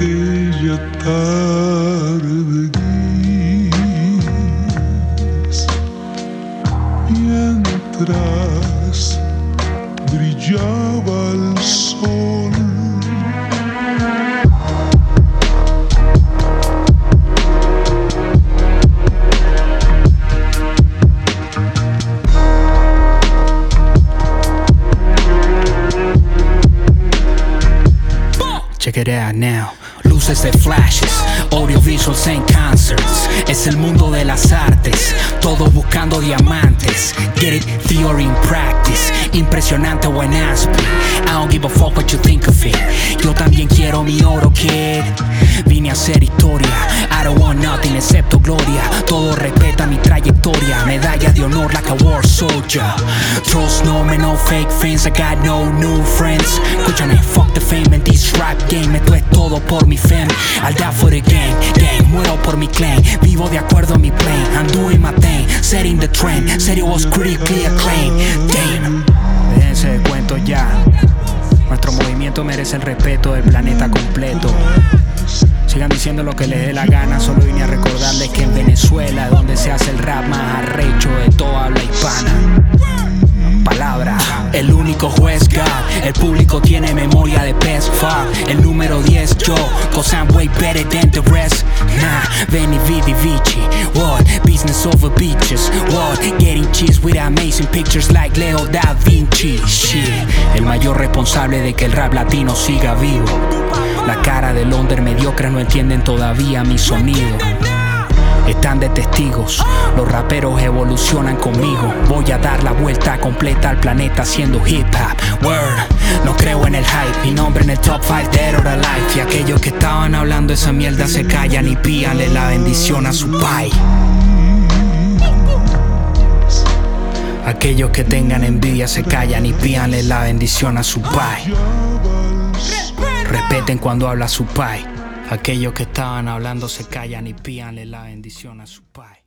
aquella tarde gris, mientras brillaba el sol. Check it out now. Luces de flashes, audiovisuals en concerts. Es el mundo de las artes, todo buscando diamantes. Get it, theory in practice. Impresionante buen aspect. I don't give a fuck what you think of it. Yo también quiero mi oro, kid. Vine a hacer historia. I don't want nothing excepto gloria. Todo respeta mi trayectoria. Medalla de honor like a war soldier. Trust no me, no fake friends. I got no new friends. Escúchame, fuck the fame in this rap game. Esto es todo por mi fam. I'll die for the gang, gang. Muero por mi clan. Vivo de acuerdo a mi plan. I'm doing my thing, setting the trend. Serio was critically acclaimed. Damn. Déjense de cuento ya. Nuestro movimiento merece el respeto del planeta completo. Sigan diciendo lo que les dé la gana. Solo vine a recordarles que en Venezuela es donde se hace el rap más arrecho de toda habla hispana. Palabra, el único juez God. El público tiene memoria de PS5. El número 10 yo, cause I'm way better than the rest. Nah, Veni Vidi Vici. What? Business over beaches. What? Getting cheese with amazing pictures like Leo da Vinci. Shit, el mayor responsable de que el rap latino siga vivo. La cara del under mediocre no entienden todavía mi sonido. Están de testigos, los raperos evolucionan conmigo. Voy a dar la vuelta completa al planeta haciendo hip hop. Word, no creo en el hype, mi nombre en el top 5 dead or alive. Y aquellos que estaban hablando esa mierda se callan y pídanle la bendición a su pai. Aquellos que tengan envidia se callan y pídanle la bendición a su pai. Respeten cuando habla su pai. Aquellos que estaban hablando se callan y pídanle la bendición a su pai.